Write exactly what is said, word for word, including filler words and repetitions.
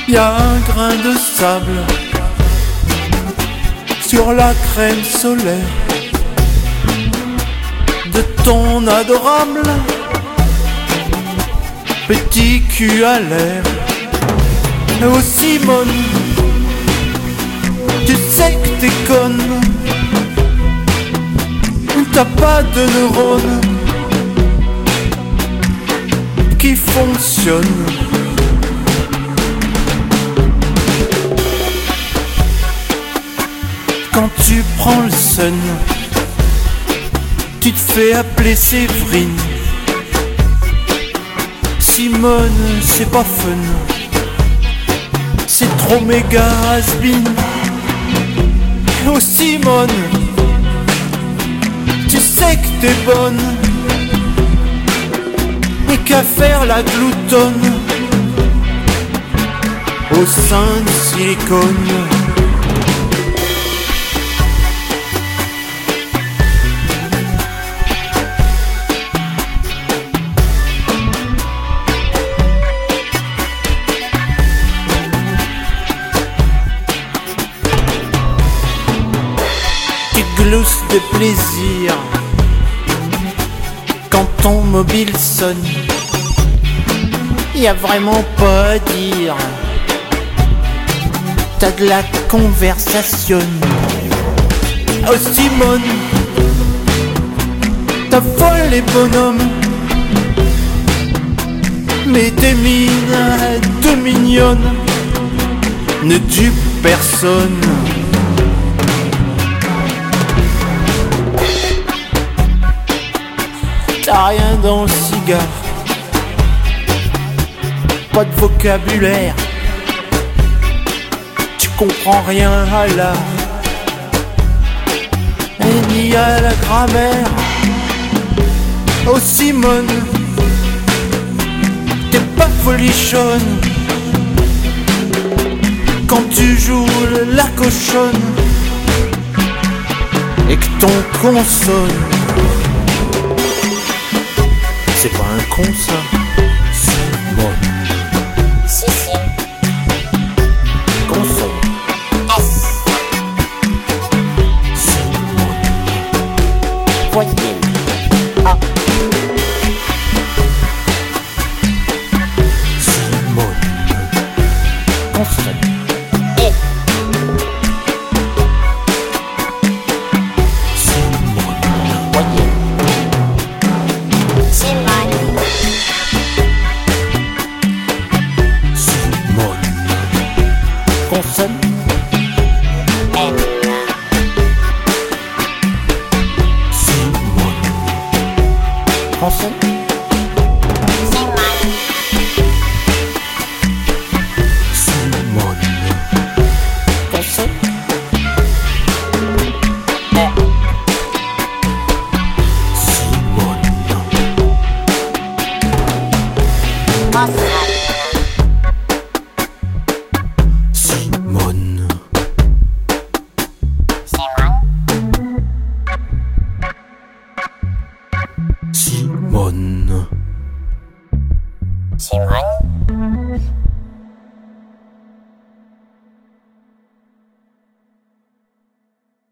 y a un grain de sable sur la crème solaire de ton adorable petit cul à l'air. Oh Simone, tu sais que t'es conne, t'as pas de neurones qui fonctionnent. Quand tu prends le sun, tu te fais appeler Séverine. Simone, c'est pas fun, c'est trop méga has-been. Oh Simone, tu sais que t'es bonne, et qu'à faire la gloutonne au sein de silicone. Glousse de plaisir quand ton mobile sonne. Y a vraiment pas à dire, t'as de la conversation. Oh Simone, t'as folle les bonhommes, mais tes mines de mignonnes ne dupent personne. T'as rien dans le cigare, pas de vocabulaire, tu comprends rien à l'art, et ni à la grammaire. Oh Simone, t'es pas folichonne quand tu joues la cochonne et que ton consonne. C'est pas un con ça, c'est moi. Si si. Consonne. S. C'est moi. Voyelle. A. C'est moi. Consonne.